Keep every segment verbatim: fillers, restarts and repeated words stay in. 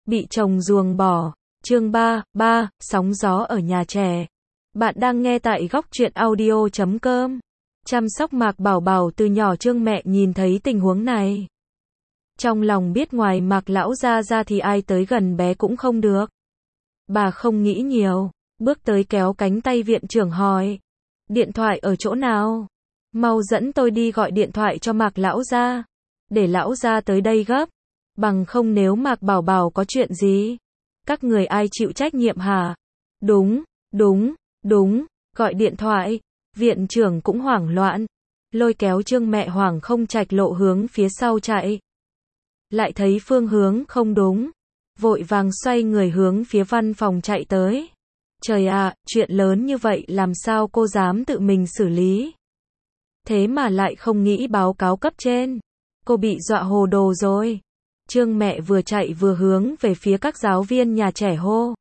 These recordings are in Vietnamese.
bị chồng ruồng bỏ. Chương ba, ba, sóng gió ở nhà trẻ. Bạn đang nghe tại góc truyện audio chấm com. Chăm sóc Mạc Bảo Bảo từ nhỏ, Trương mẹ nhìn thấy tình huống này. Trong lòng biết ngoài Mạc lão gia ra thì ai tới gần bé cũng không được. Bà không nghĩ nhiều, bước tới kéo cánh tay viện trưởng hỏi. Điện thoại ở chỗ nào? Mau dẫn tôi đi gọi điện thoại cho Mạc lão gia. Để lão gia tới đây gấp. Bằng không nếu Mạc Bảo Bảo có chuyện gì, các người ai chịu trách nhiệm hả? Đúng, đúng, đúng, gọi điện thoại. Viện trưởng cũng hoảng loạn, lôi kéo Trương mẹ hoảng không trạch lộ hướng phía sau chạy. Lại thấy phương hướng không đúng, vội vàng xoay người hướng phía văn phòng chạy tới. Trời ạ, chuyện lớn như vậy làm sao cô dám tự mình xử lý? Thế mà lại không nghĩ báo cáo cấp trên. Cô bị dọa hồ đồ rồi. Trương mẹ vừa chạy vừa hướng về phía các giáo viên nhà trẻ hô.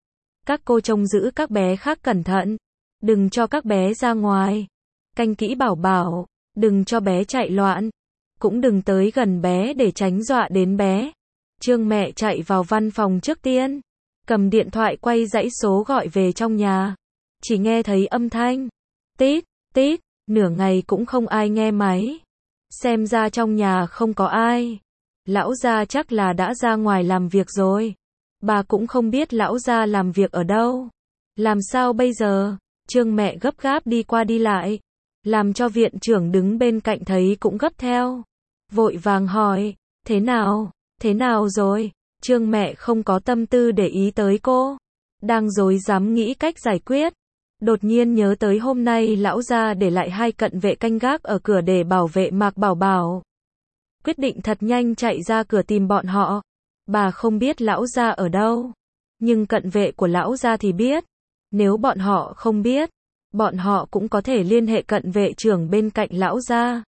Các cô trông giữ các bé khác cẩn thận. Đừng cho các bé ra ngoài. Canh kỹ Bảo Bảo. Đừng cho bé chạy loạn. Cũng đừng tới gần bé để tránh dọa đến bé. Trương mẹ chạy vào văn phòng trước tiên. Cầm điện thoại quay dãy số gọi về trong nhà. Chỉ nghe thấy âm thanh. Tít, tít. Nửa ngày cũng không ai nghe máy. Xem ra trong nhà không có ai. Lão gia chắc là đã ra ngoài làm việc rồi. Bà cũng không biết lão gia làm việc ở đâu. Làm sao bây giờ? Trương mẹ gấp gáp đi qua đi lại. Làm cho viện trưởng đứng bên cạnh thấy cũng gấp theo. Vội vàng hỏi. Thế nào? Thế nào rồi? Trương mẹ không có tâm tư để ý tới cô. Đang rối rắm nghĩ cách giải quyết. Đột nhiên nhớ tới hôm nay lão gia để lại hai cận vệ canh gác ở cửa để bảo vệ Mạc Bảo Bảo. Quyết định thật nhanh chạy ra cửa tìm bọn họ. Bà không biết lão gia ở đâu. Nhưng cận vệ của lão gia thì biết. Nếu bọn họ không biết, bọn họ cũng có thể liên hệ cận vệ trưởng bên cạnh lão gia.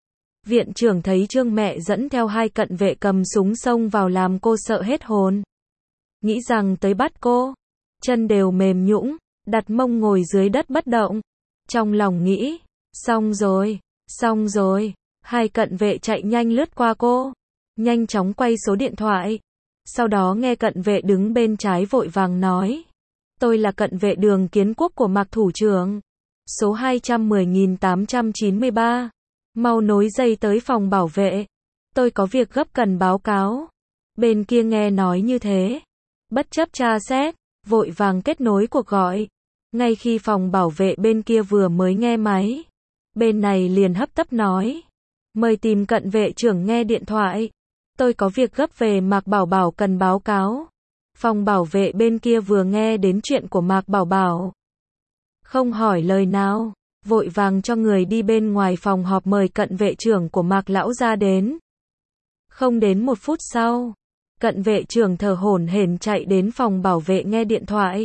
Viện trưởng thấy Trương mẹ dẫn theo hai cận vệ cầm súng xông vào làm cô sợ hết hồn. Nghĩ rằng tới bắt cô. Chân đều mềm nhũn, đặt mông ngồi dưới đất bất động. Trong lòng nghĩ, xong rồi, xong rồi. Hai cận vệ chạy nhanh lướt qua cô. Nhanh chóng quay số điện thoại. Sau đó nghe cận vệ đứng bên trái vội vàng nói. Tôi là cận vệ Đường Kiến Quốc của Mạc thủ trưởng. Số hai trăm mười nghìn tám trăm chín mươi ba. Mau nối dây tới phòng bảo vệ. Tôi có việc gấp cần báo cáo. Bên kia nghe nói như thế. Bất chấp tra xét, vội vàng kết nối cuộc gọi. Ngay khi phòng bảo vệ bên kia vừa mới nghe máy. Bên này liền hấp tấp nói. Mời tìm cận vệ trưởng nghe điện thoại. Tôi có việc gấp về Mạc Bảo Bảo cần báo cáo. Phòng bảo vệ bên kia vừa nghe đến chuyện của Mạc Bảo Bảo. Không hỏi lời nào, vội vàng cho người đi bên ngoài phòng họp mời cận vệ trưởng của Mạc lão gia đến. Không đến một phút sau, cận vệ trưởng thở hổn hển chạy đến phòng bảo vệ nghe điện thoại.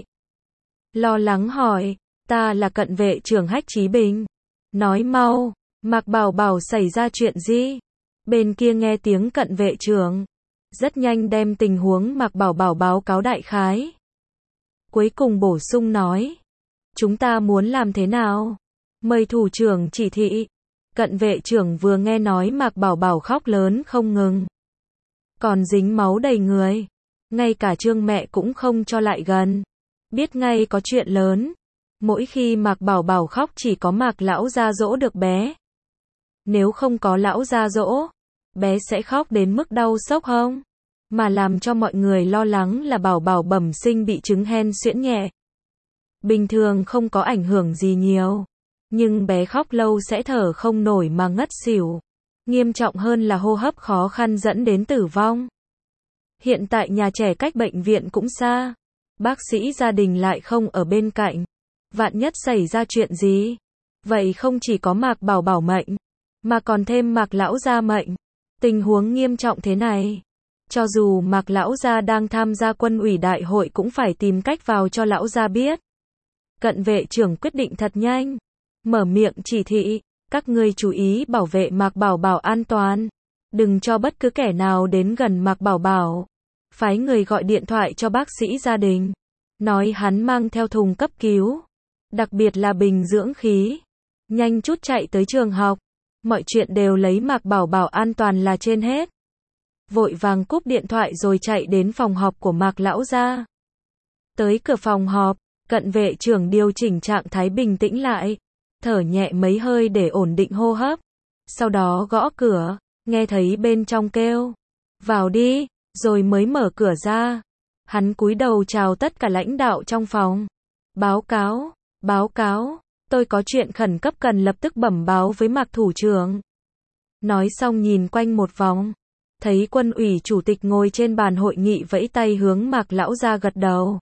Lo lắng hỏi, ta là cận vệ trưởng Hách Chí Bình. Nói mau, Mạc Bảo Bảo xảy ra chuyện gì? Bên kia nghe tiếng cận vệ trưởng. Rất nhanh đem tình huống Mạc Bảo Bảo báo cáo đại khái. Cuối cùng bổ sung nói. Chúng ta muốn làm thế nào? Mời thủ trưởng chỉ thị. Cận vệ trưởng vừa nghe nói Mạc Bảo Bảo khóc lớn không ngừng. Còn dính máu đầy người. Ngay cả Trương mẹ cũng không cho lại gần. Biết ngay có chuyện lớn. Mỗi khi Mạc Bảo Bảo khóc chỉ có Mạc lão gia dỗ được bé. Nếu không có lão gia dỗ, bé sẽ khóc đến mức đau sốc không? Mà làm cho mọi người lo lắng là Bảo Bảo bẩm sinh bị chứng hen suyễn nhẹ. Bình thường không có ảnh hưởng gì nhiều. Nhưng bé khóc lâu sẽ thở không nổi mà ngất xỉu. Nghiêm trọng hơn là hô hấp khó khăn dẫn đến tử vong. Hiện tại nhà trẻ cách bệnh viện cũng xa. Bác sĩ gia đình lại không ở bên cạnh. Vạn nhất xảy ra chuyện gì? Vậy không chỉ có Mạc Bảo Bảo mệnh, mà còn thêm Mạc lão gia mệnh. Tình huống nghiêm trọng thế này. Cho dù Mạc lão gia đang tham gia quân ủy đại hội cũng phải tìm cách vào cho lão gia biết. Cận vệ trưởng quyết định thật nhanh. Mở miệng chỉ thị. Các ngươi chú ý bảo vệ Mạc Bảo Bảo an toàn. Đừng cho bất cứ kẻ nào đến gần Mạc Bảo Bảo. Phái người gọi điện thoại cho bác sĩ gia đình. Nói hắn mang theo thùng cấp cứu. Đặc biệt là bình dưỡng khí. Nhanh chút chạy tới trường học. Mọi chuyện đều lấy Mạc Bảo Bảo an toàn là trên hết. vội vàng cúp điện thoại rồi chạy đến phòng họp của Mạc lão gia. Tới cửa phòng họp, cận vệ trưởng điều chỉnh trạng thái bình tĩnh lại, thở nhẹ mấy hơi để ổn định hô hấp. Sau đó gõ cửa, nghe thấy bên trong kêu, vào đi, rồi mới mở cửa ra. Hắn cúi đầu chào tất cả lãnh đạo trong phòng. Báo cáo, báo cáo, tôi có chuyện khẩn cấp cần lập tức bẩm báo với Mạc thủ trưởng. Nói xong nhìn quanh một vòng, thấy Quân ủy chủ tịch ngồi trên bàn hội nghị vẫy tay hướng Mạc lão gia gật đầu.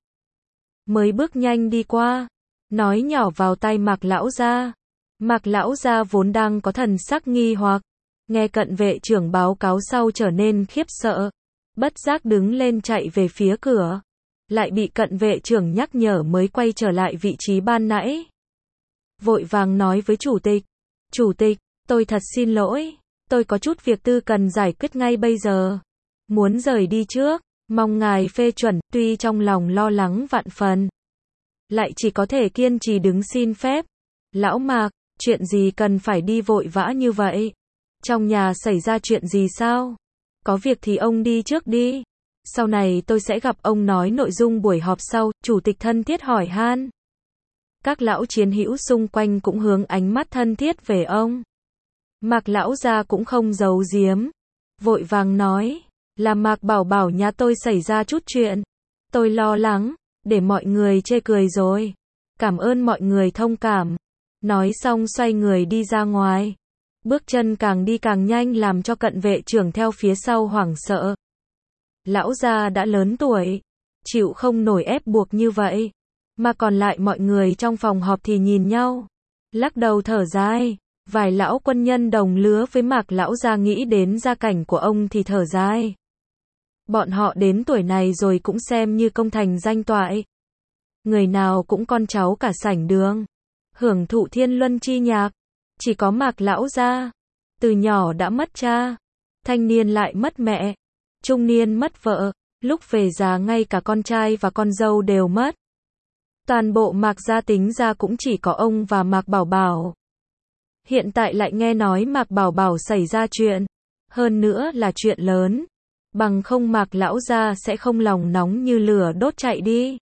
Mới bước nhanh đi qua, nói nhỏ vào tai Mạc lão gia. Mạc lão gia vốn đang có thần sắc nghi hoặc, nghe cận vệ trưởng báo cáo sau trở nên khiếp sợ, bất giác đứng lên chạy về phía cửa, lại bị cận vệ trưởng nhắc nhở mới quay trở lại vị trí ban nãy. Vội vàng nói với chủ tịch, chủ tịch, tôi thật xin lỗi, tôi có chút việc tư cần giải quyết ngay bây giờ, muốn rời đi trước, mong ngài phê chuẩn. Tuy trong lòng lo lắng vạn phần, lại chỉ có thể kiên trì đứng xin phép. Lão Mạc, chuyện gì cần phải đi vội vã như vậy? Trong nhà xảy ra chuyện gì sao? Có việc thì ông đi trước đi. Sau này tôi sẽ gặp ông nói nội dung buổi họp sau. Chủ tịch thân thiết hỏi han. Các lão chiến hữu xung quanh cũng hướng ánh mắt thân thiết về ông. Mạc lão gia cũng không giấu giếm, vội vàng nói, là Mạc bảo bảo nhà tôi xảy ra chút chuyện. Tôi lo lắng, để mọi người chê cười rồi. Cảm ơn mọi người thông cảm. Nói xong xoay người đi ra ngoài. Bước chân càng đi càng nhanh làm cho cận vệ trưởng theo phía sau hoảng sợ. Lão gia đã lớn tuổi, chịu không nổi ép buộc như vậy. Mà còn lại mọi người trong phòng họp thì nhìn nhau, lắc đầu thở dài. Vài lão quân nhân đồng lứa với Mạc lão gia nghĩ đến gia cảnh của ông thì thở dài. Bọn họ đến tuổi này rồi cũng xem như công thành danh toại. Người nào cũng con cháu cả sảnh đường, hưởng thụ thiên luân chi nhạc. Chỉ có Mạc lão gia, từ nhỏ đã mất cha, thanh niên lại mất mẹ, trung niên mất vợ, lúc về già ngay cả con trai và con dâu đều mất. Toàn bộ Mạc gia tính ra cũng chỉ có ông và Mạc Bảo Bảo. Hiện tại lại nghe nói Mạc Bảo Bảo xảy ra chuyện, hơn nữa là chuyện lớn, bằng không Mạc lão gia sẽ không lòng nóng như lửa đốt chạy đi.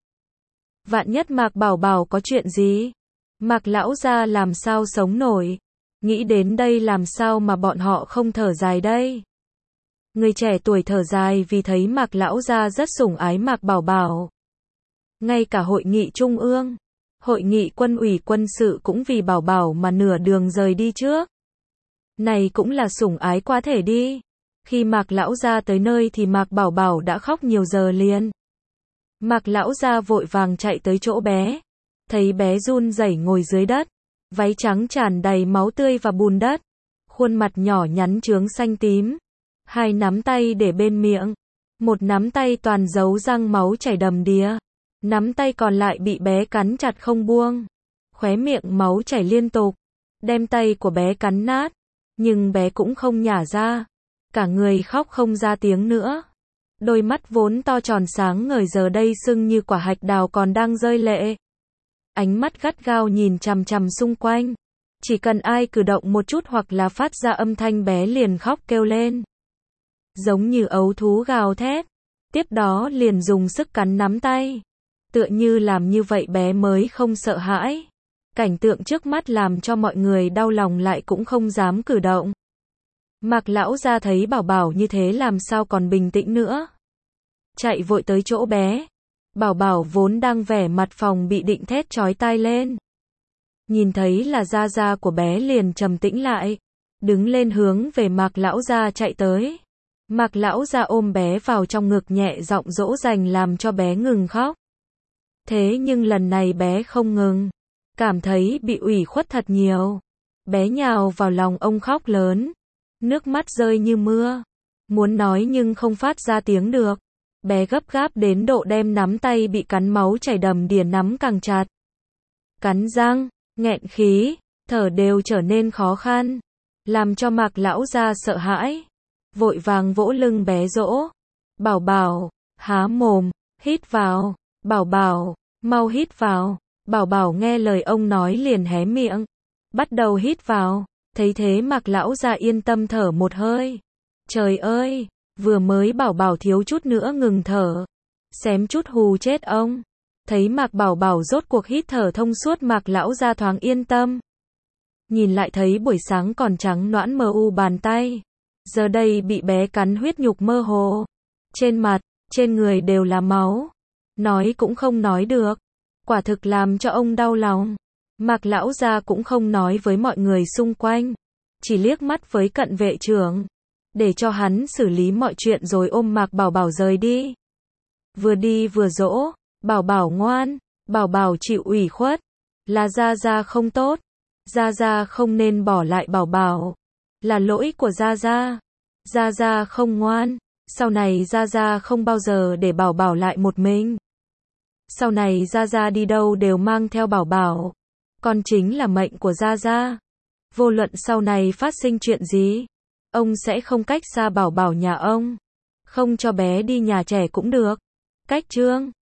Vạn nhất Mạc Bảo Bảo có chuyện gì, Mạc lão gia làm sao sống nổi? Nghĩ đến đây làm sao mà bọn họ không thở dài đây? Người trẻ tuổi thở dài vì thấy Mạc lão gia rất sủng ái Mạc Bảo Bảo. Ngay cả hội nghị trung ương, hội nghị quân ủy quân sự cũng vì Bảo Bảo mà nửa đường rời đi trước. Này cũng là sủng ái quá thể đi. Khi Mạc lão gia tới nơi thì Mạc Bảo Bảo đã khóc nhiều giờ liền. Mạc lão gia vội vàng chạy tới chỗ bé, thấy bé run rẩy ngồi dưới đất, váy trắng tràn đầy máu tươi và bùn đất, khuôn mặt nhỏ nhắn chướng xanh tím, hai nắm tay để bên miệng, một nắm tay toàn dấu răng máu chảy đầm đìa, nắm tay còn lại bị bé cắn chặt không buông, khóe miệng máu chảy liên tục, đem tay của bé cắn nát, nhưng bé cũng không nhả ra, cả người khóc không ra tiếng nữa. Đôi mắt vốn to tròn sáng ngời giờ đây sưng như quả hạch đào còn đang rơi lệ. Ánh mắt gắt gao nhìn chằm chằm xung quanh. Chỉ cần ai cử động một chút hoặc là phát ra âm thanh bé liền khóc kêu lên. Giống như ấu thú gào thét. Tiếp đó liền dùng sức cắn nắm tay. Tựa như làm như vậy bé mới không sợ hãi. Cảnh tượng trước mắt làm cho mọi người đau lòng lại cũng không dám cử động. Mạc lão gia thấy Bảo Bảo như thế làm sao còn bình tĩnh nữa. Chạy vội tới chỗ bé. Bảo Bảo vốn đang vẻ mặt phòng bị định thét chói tai lên. Nhìn thấy là gia gia của bé liền trầm tĩnh lại. Đứng lên hướng về Mạc lão gia chạy tới. Mạc lão gia ôm bé vào trong ngực nhẹ giọng dỗ dành làm cho bé ngừng khóc. Thế nhưng lần này bé không ngừng. Cảm thấy bị ủy khuất thật nhiều. Bé nhào vào lòng ông khóc lớn. Nước mắt rơi như mưa. Muốn nói nhưng không phát ra tiếng được. Bé gấp gáp đến độ đem nắm tay bị cắn máu chảy đầm đìa nắm càng chặt. Cắn răng, nghẹn khí, thở đều trở nên khó khăn. Làm cho Mạc lão gia sợ hãi. Vội vàng vỗ lưng bé dỗ. Bảo Bảo, há mồm, hít vào. Bảo Bảo, mau hít vào. Bảo Bảo nghe lời ông nói liền hé miệng. Bắt đầu hít vào. Thấy thế Mạc lão gia yên tâm thở một hơi. Trời ơi, Vừa mới Bảo Bảo thiếu chút nữa ngừng thở, xém chút hù chết ông. Thấy Mạc Bảo Bảo rốt cuộc hít thở thông suốt, Mạc lão gia thoáng yên tâm. Nhìn lại thấy buổi sáng còn trắng nõn mờ u bàn tay, giờ đây bị bé cắn huyết nhục mơ hồ. Trên mặt, trên người đều là máu. Nói cũng không nói được. Quả thực làm cho ông đau lòng. Mạc lão gia cũng không nói với mọi người xung quanh, chỉ liếc mắt với Cận vệ trưởng, để cho hắn xử lý mọi chuyện rồi ôm Mạc Bảo Bảo rời đi. Vừa đi vừa dỗ, Bảo Bảo ngoan, Bảo Bảo chịu ủy khuất, là Gia Gia không tốt, Gia Gia không nên bỏ lại Bảo Bảo, là lỗi của Gia Gia, Gia Gia không ngoan, sau này Gia Gia không bao giờ để Bảo Bảo lại một mình. Sau này Gia Gia đi đâu đều mang theo Bảo Bảo, con chính là mệnh của Gia Gia. Vô luận sau này phát sinh chuyện gì, ông sẽ không cách xa Bảo Bảo nhà ông, không cho bé đi nhà trẻ cũng được. Cách chương